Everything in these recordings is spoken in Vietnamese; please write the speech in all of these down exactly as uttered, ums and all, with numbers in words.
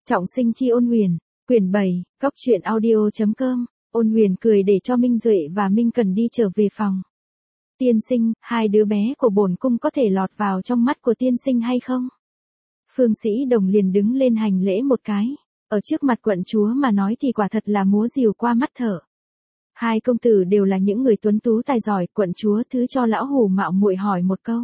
Trọng sinh chi Ôn Huyền, quyển bảy, góc truyện audio chấm com. Ôn Huyền cười để cho Minh Duệ và Minh Cần đi trở về phòng. Tiên sinh, hai đứa bé của bổn cung có thể lọt vào trong mắt của tiên sinh hay không? Phương Sĩ Đồng liền đứng lên hành lễ một cái. Ở trước mặt quận chúa mà nói thì quả thật là múa rìu qua mắt thở. Hai công tử đều là những người tuấn tú tài giỏi, quận chúa thứ cho lão hủ mạo muội hỏi một câu.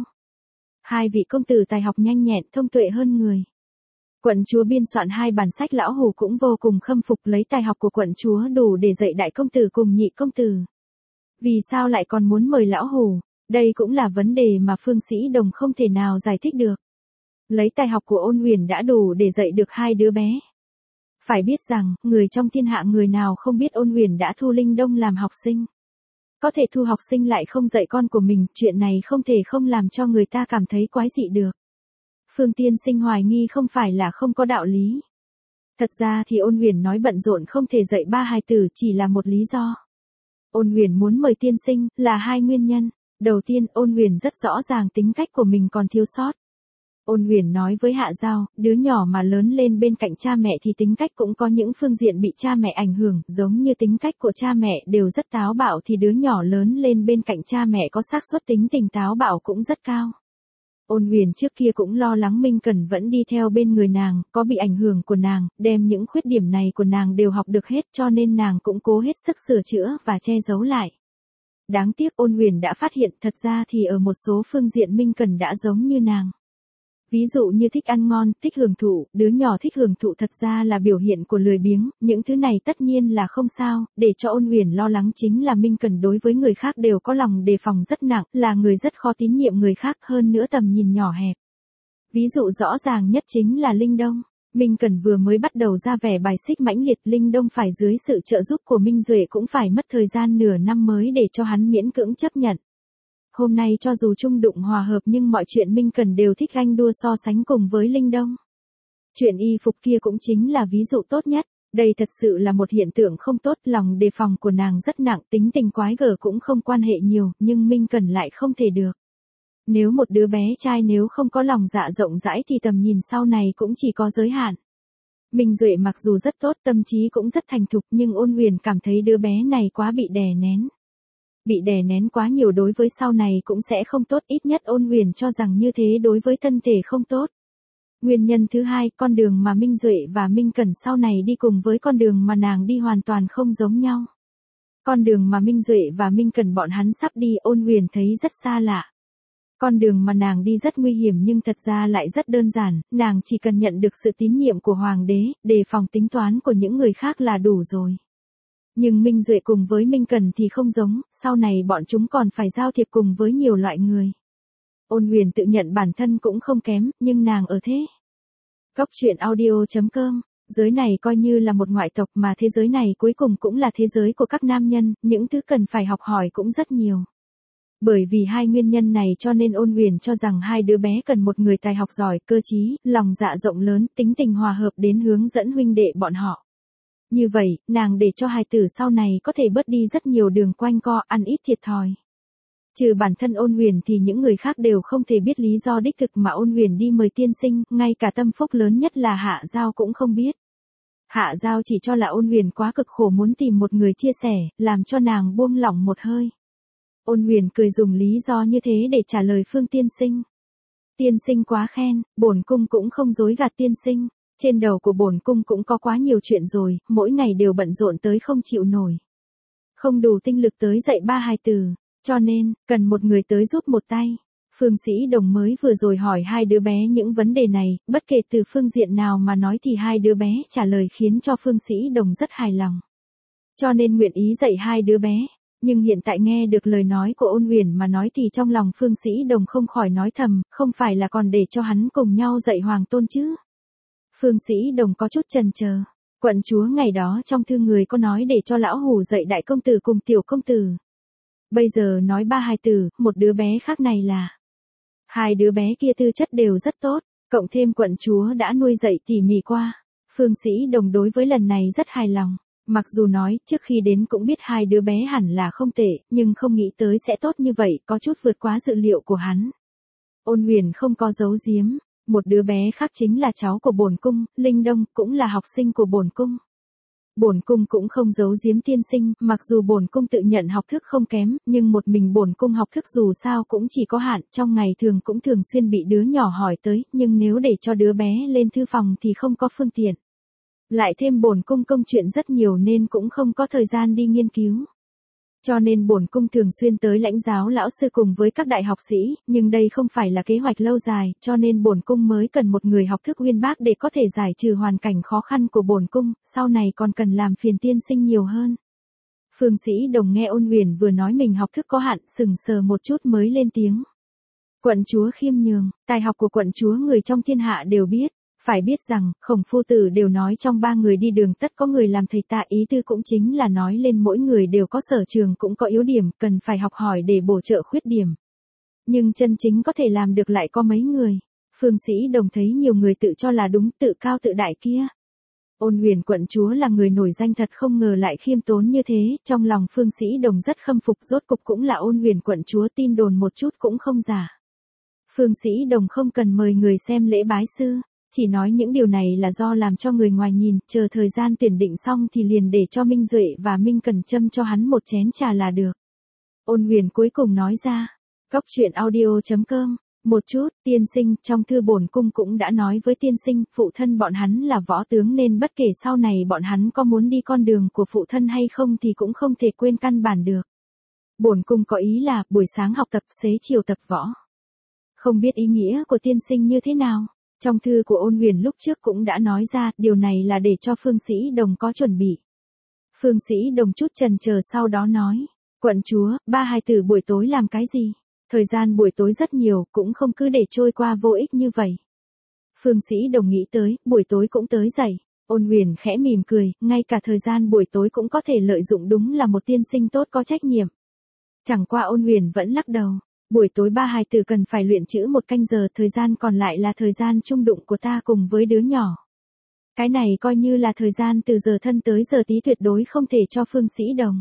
Hai vị công tử tài học nhanh nhẹn, thông tuệ hơn người. Quận chúa biên soạn hai bản sách, lão hủ cũng vô cùng khâm phục, lấy tài học của quận chúa đủ để dạy đại công tử cùng nhị công tử. Vì sao lại còn muốn mời lão hủ? Đây cũng là vấn đề mà Phương Sĩ Đồng không thể nào giải thích được. Lấy tài học của Ôn Huyền đã đủ để dạy được hai đứa bé. Phải biết rằng, người trong thiên hạ người nào không biết Ôn Huyền đã thu Linh Đông làm học sinh. Có thể thu học sinh lại không dạy con của mình, chuyện này không thể không làm cho người ta cảm thấy quái dị được. Phương tiên sinh hoài nghi không phải là không có đạo lý. Thật ra thì Ôn Huyền nói bận rộn không thể dạy ba hài tử chỉ là một lý do. Ôn Huyền muốn mời tiên sinh là hai nguyên nhân. Đầu tiên, Ôn Huyền rất rõ ràng tính cách của mình còn thiếu sót. Ôn Huyền nói với Hạ Giao, đứa nhỏ mà lớn lên bên cạnh cha mẹ thì tính cách cũng có những phương diện bị cha mẹ ảnh hưởng, giống như tính cách của cha mẹ đều rất táo bạo thì đứa nhỏ lớn lên bên cạnh cha mẹ có xác suất tính tình táo bạo cũng rất cao. Ôn Huyền trước kia cũng lo lắng Minh Cần vẫn đi theo bên người nàng, có bị ảnh hưởng của nàng, đem những khuyết điểm này của nàng đều học được hết, cho nên nàng cũng cố hết sức sửa chữa và che giấu lại. Đáng tiếc Ôn Huyền đã phát hiện thật ra thì ở một số phương diện Minh Cần đã giống như nàng. Ví dụ như thích ăn ngon, thích hưởng thụ, đứa nhỏ thích hưởng thụ thật ra là biểu hiện của lười biếng, những thứ này tất nhiên là không sao, để cho Ôn Huyền lo lắng chính là Minh Cần đối với người khác đều có lòng đề phòng rất nặng, là người rất khó tín nhiệm người khác, hơn nữa tầm nhìn nhỏ hẹp. Ví dụ rõ ràng nhất chính là Linh Đông. Minh Cần vừa mới bắt đầu ra vẻ bài xích mãnh liệt, Linh Đông phải dưới sự trợ giúp của Minh Duệ cũng phải mất thời gian nửa năm mới để cho hắn miễn cưỡng chấp nhận. Hôm nay cho dù chung đụng hòa hợp nhưng mọi chuyện Minh Cần đều thích ganh đua so sánh cùng với Linh Đông. Chuyện y phục kia cũng chính là ví dụ tốt nhất, đây thật sự là một hiện tượng không tốt, lòng đề phòng của nàng rất nặng, tính tình quái gở cũng không quan hệ nhiều, nhưng Minh Cần lại không thể được. Nếu một đứa bé trai nếu không có lòng dạ rộng rãi thì tầm nhìn sau này cũng chỉ có giới hạn. Minh Duệ mặc dù rất tốt, tâm trí cũng rất thành thục, nhưng Ôn Huyền cảm thấy đứa bé này quá bị đè nén. Bị đè nén quá nhiều đối với sau này cũng sẽ không tốt, ít nhất Ôn Huyền cho rằng như thế đối với thân thể không tốt. Nguyên nhân thứ hai, con đường mà Minh Duệ và Minh Cần sau này đi cùng với con đường mà nàng đi hoàn toàn không giống nhau. Con đường mà Minh Duệ và Minh Cần bọn hắn sắp đi Ôn Huyền thấy rất xa lạ. Con đường mà nàng đi rất nguy hiểm nhưng thật ra lại rất đơn giản, nàng chỉ cần nhận được sự tín nhiệm của Hoàng đế, đề phòng tính toán của những người khác là đủ rồi. Nhưng Minh Duệ cùng với Minh Cần thì không giống, sau này bọn chúng còn phải giao thiệp cùng với nhiều loại người. Ôn Huyền tự nhận bản thân cũng không kém, nhưng nàng ở thế. Góc truyện audio chấm com, giới này coi như là một ngoại tộc mà thế giới này cuối cùng cũng là thế giới của các nam nhân, những thứ cần phải học hỏi cũng rất nhiều. Bởi vì hai nguyên nhân này cho nên Ôn Huyền cho rằng hai đứa bé cần một người tài học giỏi, cơ trí, lòng dạ rộng lớn, tính tình hòa hợp đến hướng dẫn huynh đệ bọn họ. Như vậy, nàng để cho hài tử sau này có thể bớt đi rất nhiều đường quanh co, ăn ít thiệt thòi. Trừ bản thân Ôn Huyền thì những người khác đều không thể biết lý do đích thực mà Ôn Huyền đi mời tiên sinh, ngay cả tâm phúc lớn nhất là Hạ Giao cũng không biết. Hạ Giao chỉ cho là Ôn Huyền quá cực khổ muốn tìm một người chia sẻ, làm cho nàng buông lỏng một hơi. Ôn Huyền cười dùng lý do như thế để trả lời Phương tiên sinh. Tiên sinh quá khen, bổn cung cũng không dối gạt tiên sinh. Trên đầu của bổn cung cũng có quá nhiều chuyện rồi, mỗi ngày đều bận rộn tới không chịu nổi. Không đủ tinh lực tới dạy ba hài tử, cho nên, cần một người tới giúp một tay. Phương Sĩ Đồng mới vừa rồi hỏi hai đứa bé những vấn đề này, bất kể từ phương diện nào mà nói thì hai đứa bé trả lời khiến cho Phương Sĩ Đồng rất hài lòng. Cho nên nguyện ý dạy hai đứa bé. Nhưng hiện tại nghe được lời nói của Ôn Huyền mà nói thì trong lòng Phương Sĩ Đồng không khỏi nói thầm, không phải là còn để cho hắn cùng nhau dạy Hoàng Tôn chứ. Phương Sĩ Đồng có chút chần chờ. Quận chúa ngày đó trong thư người có nói để cho lão hủ dạy đại công tử cùng tiểu công tử. Bây giờ nói ba hài tử, một đứa bé khác này là. Hai đứa bé kia tư chất đều rất tốt, cộng thêm quận chúa đã nuôi dạy tỉ mỉ qua. Phương Sĩ Đồng đối với lần này rất hài lòng. Mặc dù nói trước khi đến cũng biết hai đứa bé hẳn là không tệ, nhưng không nghĩ tới sẽ tốt như vậy, có chút vượt quá dự liệu của hắn. Ôn Huyền không có giấu giếm. Một đứa bé khác chính là cháu của bổn cung, Linh Đông, cũng là học sinh của bổn cung. Bổn cung cũng không giấu giếm tiên sinh, mặc dù bổn cung tự nhận học thức không kém, nhưng một mình bổn cung học thức dù sao cũng chỉ có hạn, trong ngày thường cũng thường xuyên bị đứa nhỏ hỏi tới, nhưng nếu để cho đứa bé lên thư phòng thì không có phương tiện. Lại thêm bổn cung công chuyện rất nhiều nên cũng không có thời gian đi nghiên cứu. Cho nên bổn cung thường xuyên tới lãnh giáo lão sư cùng với các đại học sĩ, nhưng đây không phải là kế hoạch lâu dài, cho nên bổn cung mới cần một người học thức uyên bác để có thể giải trừ hoàn cảnh khó khăn của bổn cung, sau này còn cần làm phiền tiên sinh nhiều hơn. Phương Sĩ Đồng nghe Ôn Huyền vừa nói mình học thức có hạn, sừng sờ một chút mới lên tiếng. Quận chúa khiêm nhường, tài học của quận chúa người trong thiên hạ đều biết. Phải biết rằng, Khổng phu tử đều nói trong ba người đi đường tất có người làm thầy tạ, ý tư cũng chính là nói lên mỗi người đều có sở trường cũng có yếu điểm, cần phải học hỏi để bổ trợ khuyết điểm. Nhưng chân chính có thể làm được lại có mấy người. Phương Sĩ Đồng thấy nhiều người tự cho là đúng, tự cao tự đại kia. Ôn Huyền quận chúa là người nổi danh thật không ngờ lại khiêm tốn như thế, trong lòng Phương Sĩ Đồng rất khâm phục, rốt cục cũng là Ôn Huyền quận chúa, tin đồn một chút cũng không giả. Phương Sĩ Đồng không cần mời người xem lễ bái sư. Chỉ nói những điều này là do làm cho người ngoài nhìn, chờ thời gian tuyển định xong thì liền để cho Minh Duệ và Minh Cần châm cho hắn một chén trà là được. Ôn Huyền cuối cùng nói ra, Cóc truyện audio chấm com, một chút, tiên sinh, trong thư bổn cung cũng đã nói với tiên sinh, phụ thân bọn hắn là võ tướng nên bất kể sau này bọn hắn có muốn đi con đường của phụ thân hay không thì cũng không thể quên căn bản được. Bổn cung có ý là, buổi sáng học tập, xế chiều tập võ. Không biết ý nghĩa của tiên sinh như thế nào? Trong thư của Ôn Huyền lúc trước cũng đã nói ra, điều này là để cho Phương Sĩ Đồng có chuẩn bị. Phương Sĩ Đồng chút chần chờ sau đó nói, quận chúa, ba hài tử buổi tối làm cái gì? Thời gian buổi tối rất nhiều, cũng không cứ để trôi qua vô ích như vậy. Phương Sĩ Đồng nghĩ tới, buổi tối cũng tới dậy. Ôn Huyền khẽ mỉm cười, ngay cả thời gian buổi tối cũng có thể lợi dụng, đúng là một tiên sinh tốt có trách nhiệm. Chẳng qua Ôn Huyền vẫn lắc đầu. Buổi tối ba hài tử cần phải luyện chữ một canh giờ, thời gian còn lại là thời gian chung đụng của ta cùng với đứa nhỏ. Cái này coi như là thời gian từ giờ thân tới giờ tí, tuyệt đối không thể cho Phương Sĩ Đồng.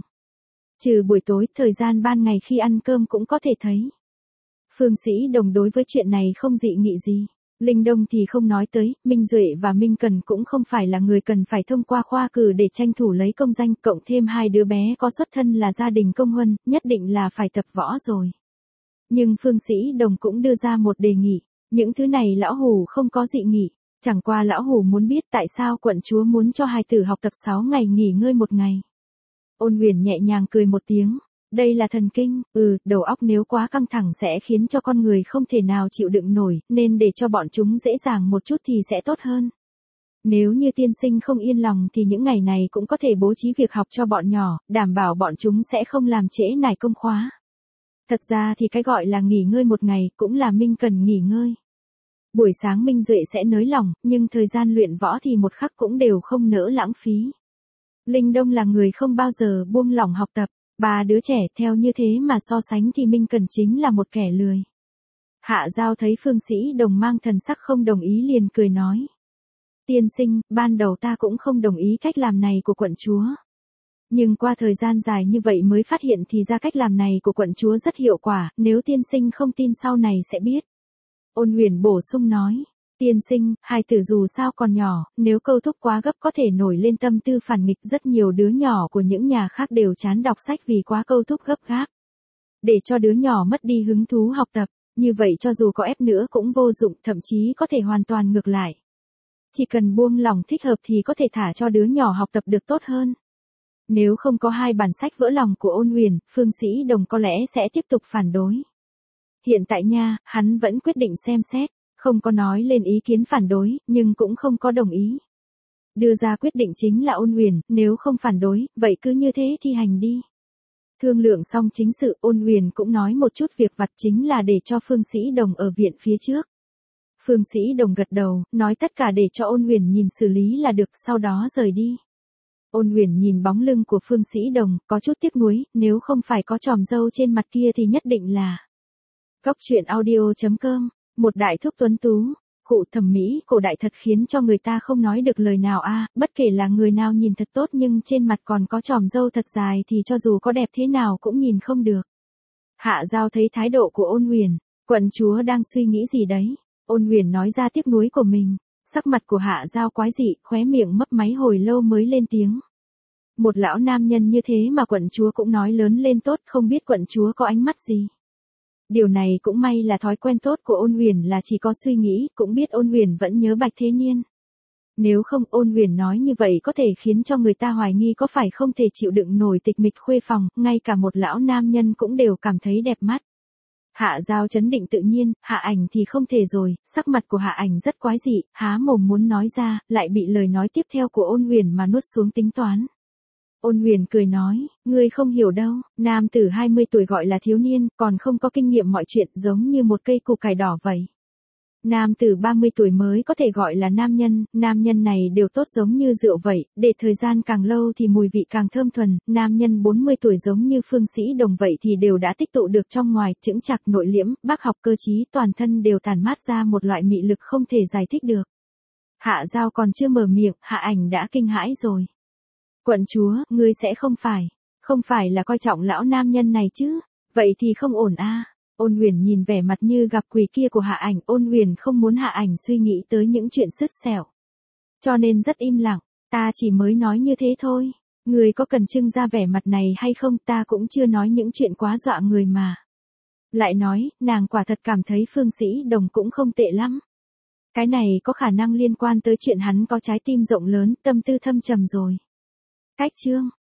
Trừ buổi tối, thời gian ban ngày khi ăn cơm cũng có thể thấy. Phương Sĩ Đồng đối với chuyện này không dị nghị gì. Linh Đông thì không nói tới, Minh Duệ và Minh Cần cũng không phải là người cần phải thông qua khoa cử để tranh thủ lấy công danh, cộng thêm hai đứa bé có xuất thân là gia đình công huân, nhất định là phải tập võ rồi. Nhưng Phương Sĩ Đồng cũng đưa ra một đề nghị, những thứ này lão hủ không có dị nghị, chẳng qua lão hủ muốn biết tại sao quận chúa muốn cho hài tử học tập sáu ngày nghỉ ngơi một ngày. Ôn Huyền nhẹ nhàng cười một tiếng, đây là thần kinh, ừ, đầu óc nếu quá căng thẳng sẽ khiến cho con người không thể nào chịu đựng nổi, nên để cho bọn chúng dễ dàng một chút thì sẽ tốt hơn. Nếu như tiên sinh không yên lòng thì những ngày này cũng có thể bố trí việc học cho bọn nhỏ, đảm bảo bọn chúng sẽ không làm trễ nải công khóa. Thật ra thì cái gọi là nghỉ ngơi một ngày cũng là Minh Cần nghỉ ngơi. Buổi sáng Minh Duệ sẽ nới lỏng, nhưng thời gian luyện võ thì một khắc cũng đều không nỡ lãng phí. Linh Đông là người không bao giờ buông lỏng học tập, ba đứa trẻ theo như thế mà so sánh thì Minh Cần chính là một kẻ lười. Hạ Giao thấy Phương Sĩ Đồng mang thần sắc không đồng ý liền cười nói. Tiên sinh, ban đầu ta cũng không đồng ý cách làm này của quận chúa. Nhưng qua thời gian dài như vậy mới phát hiện thì ra cách làm này của quận chúa rất hiệu quả, nếu tiên sinh không tin sau này sẽ biết. Ôn Huyền bổ sung nói, tiên sinh, hài tử dù sao còn nhỏ, nếu câu thúc quá gấp có thể nổi lên tâm tư phản nghịch, rất nhiều đứa nhỏ của những nhà khác đều chán đọc sách vì quá câu thúc gấp gáp. Để cho đứa nhỏ mất đi hứng thú học tập, như vậy cho dù có ép nữa cũng vô dụng, thậm chí có thể hoàn toàn ngược lại. Chỉ cần buông lỏng thích hợp thì có thể thả cho đứa nhỏ học tập được tốt hơn. Nếu không có hai bản sách vỡ lòng của Ôn Huyền, Phương Sĩ Đồng có lẽ sẽ tiếp tục phản đối. Hiện tại nha, hắn vẫn quyết định xem xét, không có nói lên ý kiến phản đối, nhưng cũng không có đồng ý. Đưa ra quyết định chính là Ôn Huyền, nếu không phản đối, vậy cứ như thế thi hành đi. Thương lượng xong chính sự, Ôn Huyền cũng nói một chút việc vặt, chính là để cho Phương Sĩ Đồng ở viện phía trước. Phương Sĩ Đồng gật đầu, nói tất cả để cho Ôn Huyền nhìn xử lý là được, sau đó rời đi. Ôn Huyền nhìn bóng lưng của Phương Sĩ Đồng, có chút tiếc nuối, nếu không phải có chòm râu trên mặt kia thì nhất định là. Cóc truyện audio chấm com, một đại thúc tuấn tú, cụ thẩm mỹ cổ đại thật khiến cho người ta không nói được lời nào a, à, bất kể là người nào nhìn thật tốt nhưng trên mặt còn có chòm râu thật dài thì cho dù có đẹp thế nào cũng nhìn không được. Hạ Giao thấy thái độ của Ôn Huyền, quận chúa đang suy nghĩ gì đấy? Ôn Huyền nói ra tiếc nuối của mình, sắc mặt của Hạ Giao quái dị, khóe miệng mấp máy hồi lâu mới lên tiếng. Một lão nam nhân như thế mà quận chúa cũng nói lớn lên tốt, không biết quận chúa có ánh mắt gì. Điều này cũng may là thói quen tốt của Ôn Huyền là chỉ có suy nghĩ, cũng biết Ôn Huyền vẫn nhớ Bạch Thế Niên. Nếu không, Ôn Huyền nói như vậy có thể khiến cho người ta hoài nghi có phải không thể chịu đựng nổi tịch mịch khuê phòng, ngay cả một lão nam nhân cũng đều cảm thấy đẹp mắt. Hạ Giao chấn định tự nhiên, Hạ Ảnh thì không thể rồi, sắc mặt của Hạ Ảnh rất quái dị, há mồm muốn nói ra, lại bị lời nói tiếp theo của Ôn Huyền mà nuốt xuống tính toán. Ôn Huyền cười nói, ngươi không hiểu đâu, nam tử hai mươi tuổi gọi là thiếu niên, còn không có kinh nghiệm mọi chuyện, giống như một cây củ cải đỏ vậy. Nam tử ba mươi tuổi mới có thể gọi là nam nhân, nam nhân này đều tốt giống như rượu vậy, để thời gian càng lâu thì mùi vị càng thơm thuần, nam nhân bốn mươi tuổi giống như Phương Sĩ Đồng vậy thì đều đã tích tụ được trong ngoài, chững chạc nội liễm, bác học cơ trí, toàn thân đều tản mát ra một loại mị lực không thể giải thích được. Hạ Giao còn chưa mở miệng, Hạ Ảnh đã kinh hãi rồi. Quận chúa, ngươi sẽ không phải, không phải là coi trọng lão nam nhân này chứ, vậy thì không ổn a. Ôn Huyền nhìn vẻ mặt như gặp quỷ kia của Hạ Ảnh, Ôn Huyền không muốn Hạ Ảnh suy nghĩ tới những chuyện sứt sẻo. Cho nên rất im lặng, ta chỉ mới nói như thế thôi, người có cần trưng ra vẻ mặt này hay không, ta cũng chưa nói những chuyện quá dọa người mà. Lại nói, nàng quả thật cảm thấy Phương Sĩ Đồng cũng không tệ lắm. Cái này có khả năng liên quan tới chuyện hắn có trái tim rộng lớn, tâm tư thâm trầm rồi. Cách chương